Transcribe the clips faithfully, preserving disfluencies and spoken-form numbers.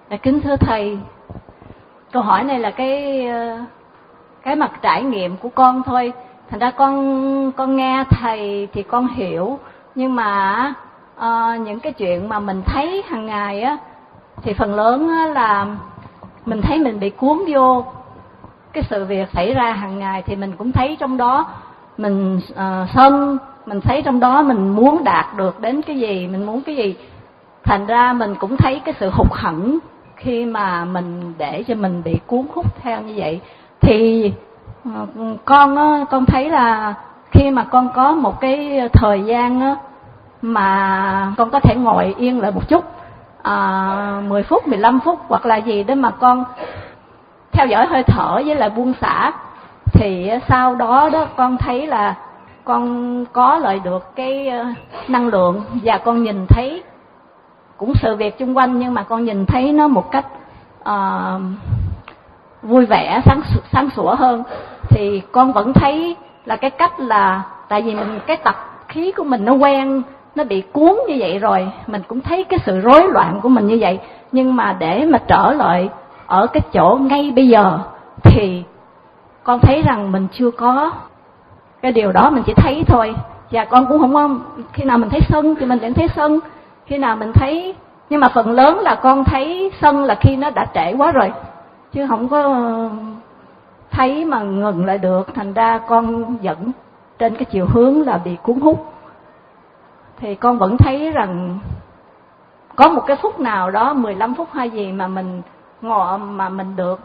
Dạ, kính thưa thầy, câu hỏi này là cái cái mặt trải nghiệm của con thôi. Thành ra con con nghe thầy thì con hiểu, nhưng mà uh, những cái chuyện mà mình thấy hàng ngày á thì phần lớn á, là mình thấy mình bị cuốn vô cái sự việc xảy ra hàng ngày, thì mình cũng thấy trong đó mình uh, sân, mình thấy trong đó mình muốn đạt được đến cái gì, mình muốn cái gì. Thành ra mình cũng thấy cái sự hụt hẫng khi mà mình để cho mình bị cuốn hút theo như vậy. Thì uh, con uh, con thấy là khi mà con có một cái thời gian uh, mà con có thể ngồi yên lại một chút, uh, mười phút, mười lăm phút hoặc là gì đó mà con theo dõi hơi thở với lại buông xả, thì sau đó đó con thấy là con có lại được cái năng lượng, và con nhìn thấy cũng sự việc xung quanh, nhưng mà con nhìn thấy nó một cách uh, vui vẻ, sáng sáng sủa hơn. Thì con vẫn thấy là cái cách là tại vì mình cái tập khí của mình nó quen, nó bị cuốn như vậy rồi, mình cũng thấy cái sự rối loạn của mình như vậy. Nhưng mà để mà trở lại ở cái chỗ ngay bây giờ thì con thấy rằng mình chưa có cái điều đó, mình chỉ thấy thôi. Và con cũng không có, khi nào mình thấy sân thì mình vẫn thấy sân, khi nào mình thấy, nhưng mà phần lớn là con thấy sân là khi nó đã trễ quá rồi, chứ không có thấy mà ngừng lại được. Thành ra con vẫn trên cái chiều hướng là bị cuốn hút. Thì con vẫn thấy rằng có một cái phút nào đó, mười lăm phút hay gì mà mình ngồi mà mình được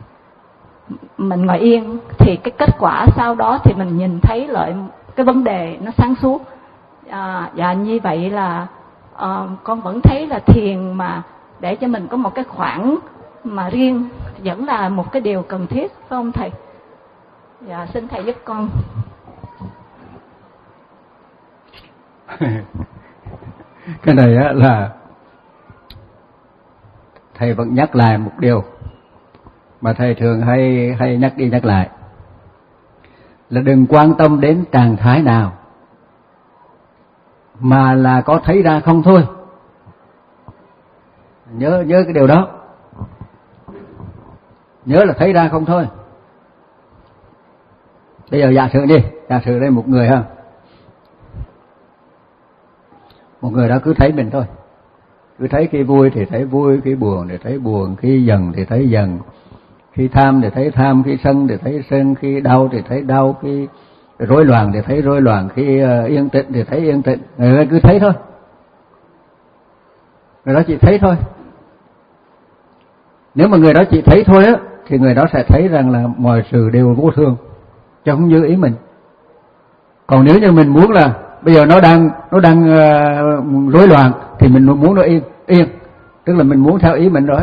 mình ngồi yên, thì cái kết quả sau đó thì mình nhìn thấy lại cái vấn đề nó sáng suốt. À, và như vậy là à, con vẫn thấy là thiền mà để cho mình có một cái khoảng mà riêng vẫn là một cái điều cần thiết, phải không thầy? Dạ, xin thầy giúp con. Cái này á là thầy vẫn nhắc lại một điều mà thầy thường hay hay nhắc đi nhắc lại, là đừng quan tâm đến trạng thái nào, mà là có thấy ra không thôi. Nhớ nhớ cái điều đó, nhớ là thấy ra không thôi. Bây giờ giả sử đi, giả sử đây một người ha, một người đó cứ thấy mình thôi, cứ thấy khi vui thì thấy vui, khi buồn thì thấy buồn, khi giận thì thấy giận, khi tham thì thấy tham, khi sân thì thấy sân, khi đau thì thấy đau, khi rối loạn thì thấy rối loạn, khi uh, yên tĩnh thì thấy yên tĩnh. Người đó cứ thấy thôi, người đó chỉ thấy thôi. Nếu mà người đó chỉ thấy thôi á, thì người đó sẽ thấy rằng là mọi sự đều vô thường, chứ không như ý mình. Còn nếu như mình muốn là bây giờ nó đang nó đang uh, rối loạn thì mình muốn nó yên yên, tức là mình muốn theo ý mình rồi.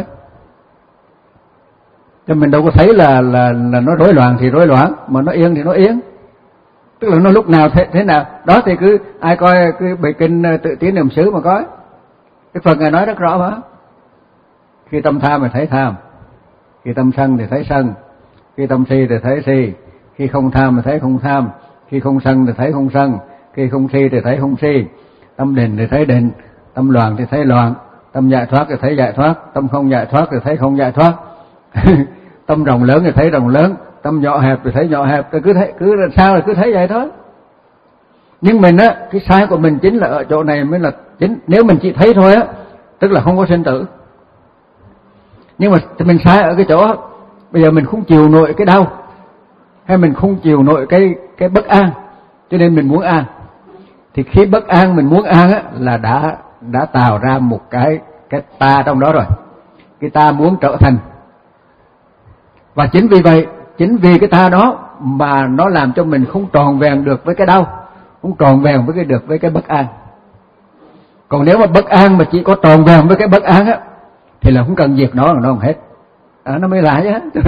Cho mình đâu có thấy là là là nó rối loạn thì rối loạn, mà nó yên thì nó yên. Tức là nó lúc nào thế, thế nào đó thì cứ ai coi cứ bài kinh Tự Tiến Niệm xứ mà coi. Cái phần Ngài nói rất rõ mà. Khi tâm tham thì thấy tham, khi tâm sân thì thấy sân, khi tâm si thì thấy si, khi không tham thì thấy không tham, khi không sân thì thấy không sân, khi không si thì thấy không si, tâm định thì thấy định, tâm loạn thì thấy loạn, tâm giải thoát thì thấy giải thoát, tâm không giải thoát thì thấy không giải thoát. Tâm rộng lớn thì thấy rộng lớn, tâm nhỏ hẹp thì thấy nhỏ hẹp, cứ thấy cứ sao là cứ thấy vậy thôi. Nhưng mình á, cái sai của mình chính là ở chỗ này mới là chính. Nếu mình chỉ thấy thôi á, tức là không có sinh tử. Nhưng mà mình sai ở cái chỗ bây giờ mình không chịu nổi cái đau, hay mình không chịu nổi cái cái bất an, cho nên mình muốn an. Thì khi bất an mình muốn an á, là đã đã tạo ra một cái cái ta trong đó rồi. Cái ta muốn trở thành. Và chính vì vậy, chính vì cái ta đó mà nó làm cho mình không tròn vẹn được với cái đau, không tròn vẹn với cái được với cái bất an. Còn nếu mà bất an mà chỉ có tròn vẹn với cái bất an á, thì là không cần diệt nó, nó không hết. À, nó mới lại chứ.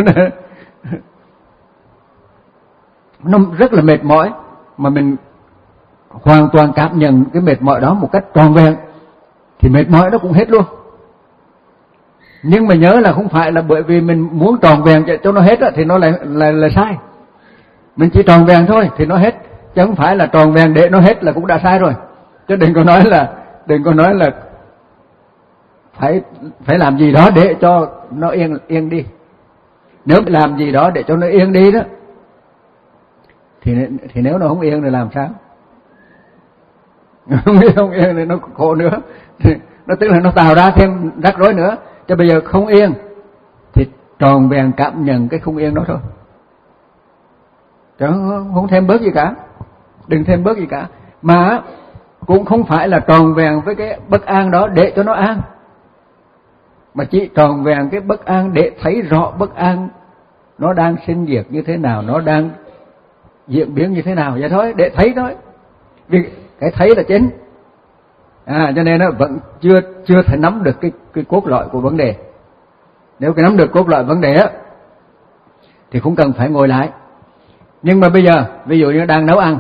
Nó rất là mệt mỏi, mà mình hoàn toàn cảm nhận cái mệt mỏi đó một cách tròn vẹn thì mệt mỏi nó cũng hết luôn. Nhưng mà nhớ là không phải là bởi vì mình muốn tròn vẹn cho nó hết thì nó lại là, là sai. Mình chỉ tròn vẹn thôi thì nó hết, chứ không phải là tròn vẹn để nó hết là cũng đã sai rồi. Chứ đừng có nói là đừng có nói là phải phải làm gì đó để cho nó yên yên đi. Nếu làm gì đó để cho nó yên đi đó thì thì nếu nó không yên thì làm sao? Không không yên thì nó khổ nữa. Nó tức là nó tạo ra thêm rắc rối nữa. Cho bây giờ không yên thì tròn vẹn cảm nhận cái không yên đó thôi. Chứ không thêm bớt gì cả. Đừng thêm bớt gì cả. Mà cũng không phải là tròn vẹn với cái bất an đó để cho nó an, mà chỉ tròn vẹn cái bất an để thấy rõ bất an nó đang sinh diệt như thế nào, nó đang diễn biến như thế nào, vậy thôi, để thấy thôi. Vì cái thấy là chính. À, cho nên nó vẫn chưa chưa thể nắm được cái cái cốt lõi của vấn đề. Nếu cái nắm được cốt lõi vấn đề á thì không cần phải ngồi lại. Nhưng mà bây giờ ví dụ như đang nấu ăn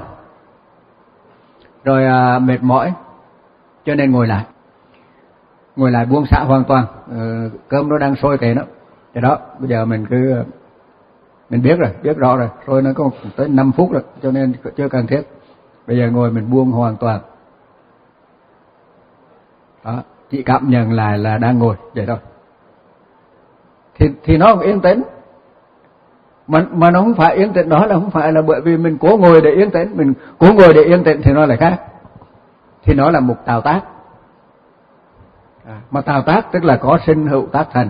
rồi à, mệt mỏi cho nên ngồi lại. Ngồi lại buông xả hoàn toàn. Ừ, cơm nó đang sôi kìa đó. Thì đó, bây giờ mình cứ mình biết rồi, biết rõ rồi, rồi nó có tới năm phút rồi, cho nên chưa cần thiết. Bây giờ ngồi mình buông hoàn toàn. Đó, chỉ cảm nhận lại là đang ngồi vậy thôi. Thì thì nó yên tĩnh. Mà mà nó không phải yên tĩnh đó là không phải là bởi vì mình cố ngồi để yên tĩnh, mình cố ngồi để yên tĩnh thì nó lại khác. Thì nó là một tạo tác. À, mà tạo tác tức là có sinh hữu tác thành.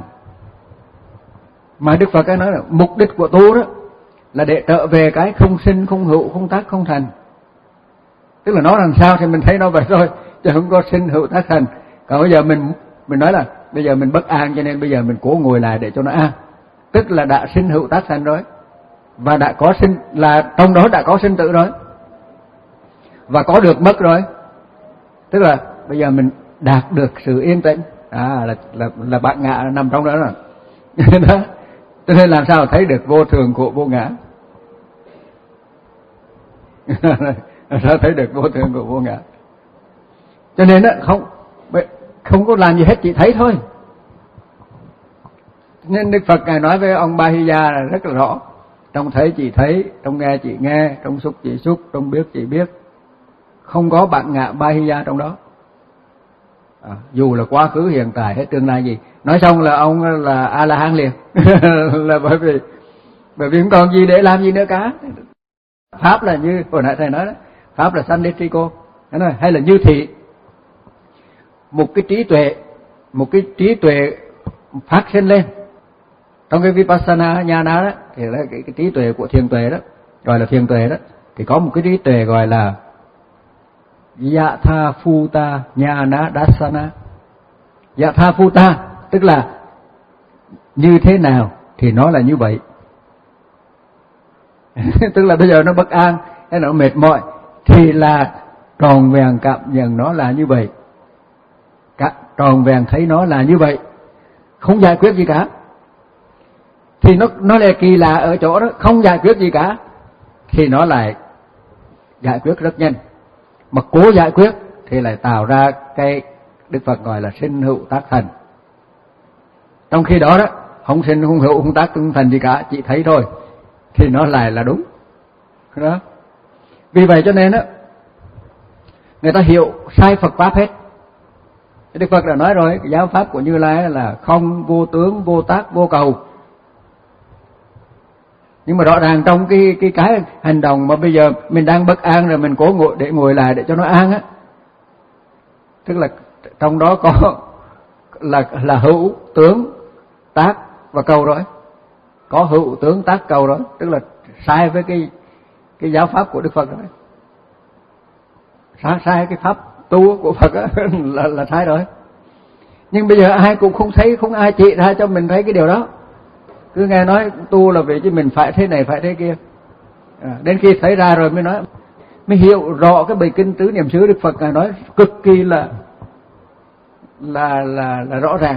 Mà Đức Phật nói là mục đích của tu đó là để trở về cái không sinh, không hữu, không tác, không thành. Tức là nó làm sao thì mình thấy nó vậy thôi, chứ không có sinh hữu tác thành. Còn bây giờ mình mình nói là bây giờ mình bất an cho nên bây giờ mình cố ngồi lại để cho nó an. Tức là đã sinh hữu tác thành rồi. Và đã có sinh, là trong đó đã có sinh tử rồi. Và có được mất rồi. Tức là bây giờ mình đạt được sự yên tĩnh. À là là là bát ngã nằm trong đó rồi. Đó. Cho nên làm sao thấy được vô thường của vô ngã. Làm sao thấy được vô thường của vô ngã. Cho nên đó, không không có làm gì hết, chỉ thấy thôi. Nên Đức Phật Ngài nói với ông Bahiya là rất là rõ. Trong thấy chỉ thấy, trong nghe chỉ nghe, trong xúc chỉ xúc, trong biết chỉ biết. Không có bản ngã Bahiya trong đó. À, dù là quá khứ, hiện tại hay tương lai gì. Nói xong là ông là A-la-hán liền. Là bởi vì bởi vì không còn gì để làm gì nữa cả. Pháp là như hồi nãy thầy nói đó, Pháp là Sannittiko, hay là như thị. Một cái trí tuệ, một cái trí tuệ phát sinh lên. Trong cái Vipassana Nhana đó, thì là cái, cái trí tuệ của thiền tuệ đó, gọi là thiền tuệ đó, thì có một cái trí tuệ gọi là Yatha Phuta Nhana Dassana. Yatha Phuta tức là như thế nào thì nó là như vậy. Tức là bây giờ nó bất an hay nó mệt mỏi thì là tròn vẹn cảm nhận nó là như vậy. Cả, tròn vẹn thấy nó là như vậy. Không giải quyết gì cả. Thì nó nó là kỳ lạ ở chỗ đó, không giải quyết gì cả thì nó lại giải quyết rất nhanh. Mà cố giải quyết thì lại tạo ra cái Đức Phật gọi là sinh hữu tác thành. Trong khi đó đó, không sinh không hữu không tác không thành gì cả, chỉ thấy thôi thì nó lại là đúng. Đó. Vì vậy cho nên đó, người ta hiểu sai Phật pháp hết. Đức Phật đã nói rồi, cái giáo pháp của Như Lai là không, vô tướng, vô tác, vô cầu. Nhưng mà rõ ràng trong cái cái cái hành động mà bây giờ mình đang bất an rồi mình cố ngồi để ngồi lại để cho nó an á, tức là trong đó có là là hữu, tướng, tác và cầu rồi. Có hữu, tướng, tác, cầu rồi, tức là sai với cái cái giáo pháp của Đức Phật rồi. Sai sai cái pháp tu của Phật á, là là sai rồi. Nhưng bây giờ ai cũng không thấy, không ai chỉ ra cho mình thấy cái điều đó. Cứ nghe nói tu là vì chứ mình phải thế này phải thế kia. À, đến khi thấy ra rồi mới nói, mới hiểu rõ cái bài kinh tứ niệm xứ Đức Phật Ngài nói cực kỳ là là là là rõ ràng.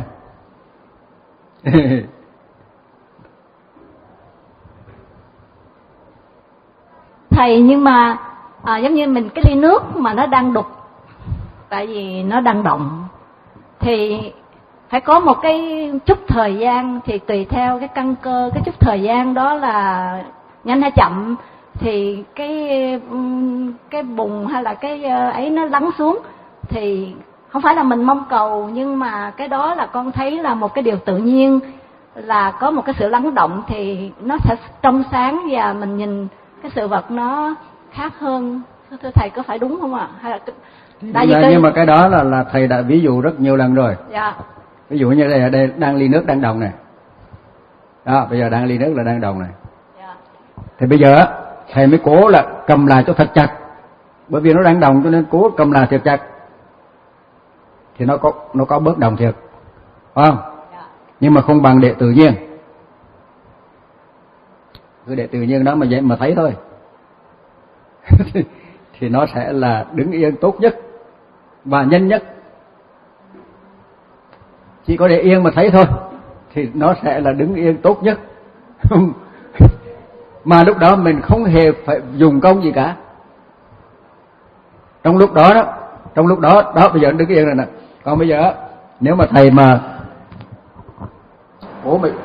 Thầy, nhưng mà à, giống như mình cái ly nước mà nó đang đục, tại vì nó đang động, thì phải có một cái chút thời gian, thì tùy theo cái căn cơ, cái chút thời gian đó là nhanh hay chậm, thì cái cái bùn hay là cái ấy nó lắng xuống, thì không phải là mình mong cầu, nhưng mà cái đó là con thấy là một cái điều tự nhiên, là có một cái sự lắng động thì nó sẽ trong sáng và mình nhìn cái sự vật nó khác hơn. Thưa thầy có phải đúng không ạ? Hay là tại vì cái... nhưng mà cái đó là là thầy đã ví dụ rất nhiều lần rồi. Dạ. Ví dụ như đây ở đây đang ly nước đang đồng này. Đó, bây giờ đang ly nước là đang đồng này. Dạ. Thì bây giờ thầy mới cố là cầm lại cho thật chặt. Bởi vì nó đang đồng cho nên cố cầm lại thật chặt. Thì nó có nó có bớt đồng thiệt. Phải không? Dạ. Nhưng mà không bằng để tự nhiên. Cứ để tự nhiên đó mà vậy mà thấy thôi. Thì nó sẽ là đứng yên tốt nhất và nhanh nhất. Chỉ có để yên mà thấy thôi thì nó sẽ là đứng yên tốt nhất. Mà lúc đó mình không hề phải dùng công gì cả. Trong lúc đó đó, trong lúc đó đó bây giờ đứng yên rồi nè. Còn bây giờ nếu mà thầy mà ủa mày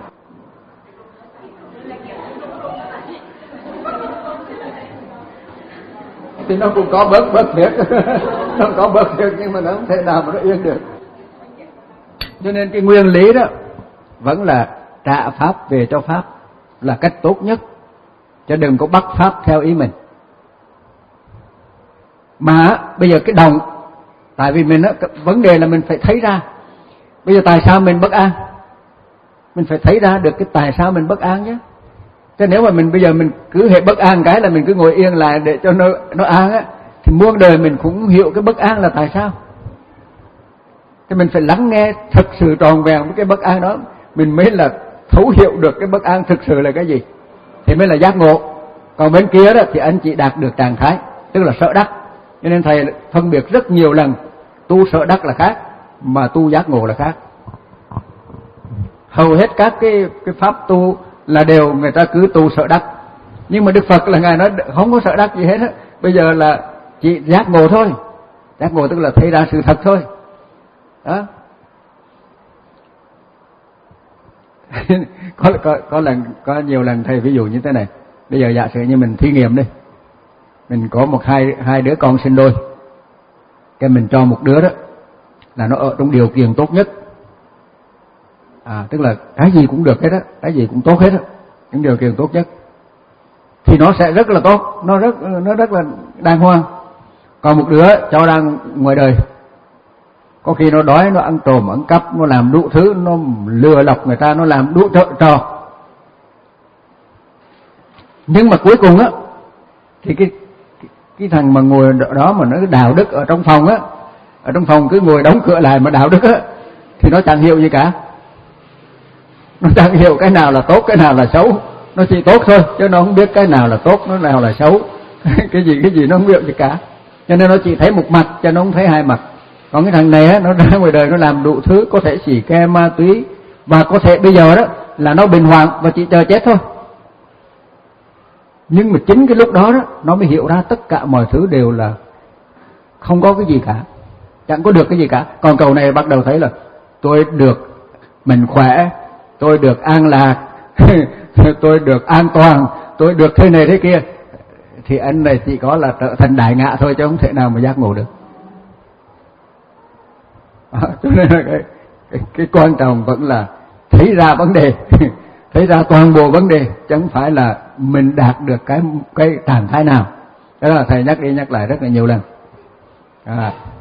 thì nó cũng có bớt bớt thiệt. Nó có bớt thiệt nhưng mà nó không thể nào mà nó yên được. Cho nên cái nguyên lý đó vẫn là trả pháp về cho pháp là cách tốt nhất, chứ đừng có bắt pháp theo ý mình. Mà bây giờ cái đồng, tại vì mình á, vấn đề là mình phải thấy ra bây giờ tại sao mình bất an, mình phải thấy ra được cái tại sao mình bất an nhé. Chứ nếu mà mình bây giờ mình cứ hệ bất an cái là mình cứ ngồi yên lại để cho nó nó an á, thì muôn đời mình cũng hiểu cái bất an là tại sao. Thì mình phải lắng nghe thật sự tròn vẹn với cái bất an đó, mình mới là thấu hiểu được cái bất an thực sự là cái gì, thì mới là giác ngộ. Còn bên kia đó thì anh chỉ đạt được trạng thái, tức là sợ đắc. Cho nên thầy phân biệt rất nhiều lần, tu sợ đắc là khác, mà tu giác ngộ là khác. Hầu hết các cái cái pháp tu là đều người ta cứ tu sợ đắc, nhưng mà Đức Phật là ngài nói không có sợ đắc gì hết á. Bây giờ là chỉ giác ngộ thôi. Giác ngộ tức là thấy ra sự thật thôi. Đó. có, có có lần có nhiều lần thầy ví dụ như thế này. Bây giờ giả sử như mình thí nghiệm đi, mình có một hai hai đứa con sinh đôi, cái mình cho một đứa đó là nó ở trong điều kiện tốt nhất, à tức là cái gì cũng được hết á, cái gì cũng tốt hết á, những điều kiện tốt nhất, thì nó sẽ rất là tốt, nó rất nó rất là đàng hoàng. Còn một đứa cho đang ngoài đời, có khi nó đói, nó ăn trộm, ăn cắp, nó làm đủ thứ, nó lừa lọc người ta, nó làm đủ trò, trò. Nhưng mà cuối cùng á, thì cái, cái cái thằng mà ngồi đó mà nó đạo đức ở trong phòng á, ở trong phòng cứ ngồi đóng cửa lại mà đạo đức á, thì nó chẳng hiểu gì cả. Nó chẳng hiểu cái nào là tốt, cái nào là xấu. Nó chỉ tốt thôi, chứ nó không biết cái nào là tốt, nó nào là xấu. Cái gì cái gì nó không biết gì cả. Cho nên nó chỉ thấy một mặt, cho nó không thấy hai mặt. Còn cái thằng này á, nó ra ngoài đời nó làm đủ thứ, có thể xỉ ke ma túy, và có thể bây giờ đó là nó bình hoàng và chỉ chờ chết thôi. Nhưng mà chính cái lúc đó đó, nó mới hiểu ra tất cả mọi thứ đều là không có cái gì cả, chẳng có được cái gì cả. Còn cậu này bắt đầu thấy là tôi được mình khỏe, tôi được an lạc, tôi được an toàn, tôi được thế này thế kia. Thì anh này chỉ có là trở thành đại ngạ thôi, chứ không thể nào mà giác ngộ được. À, cho nên là cái, cái, cái quan trọng vẫn là thấy ra vấn đề, thấy ra toàn bộ vấn đề, chứ không phải là mình đạt được cái cái trạng thái nào. Đó là thầy nhắc đi nhắc lại rất là nhiều lần. À.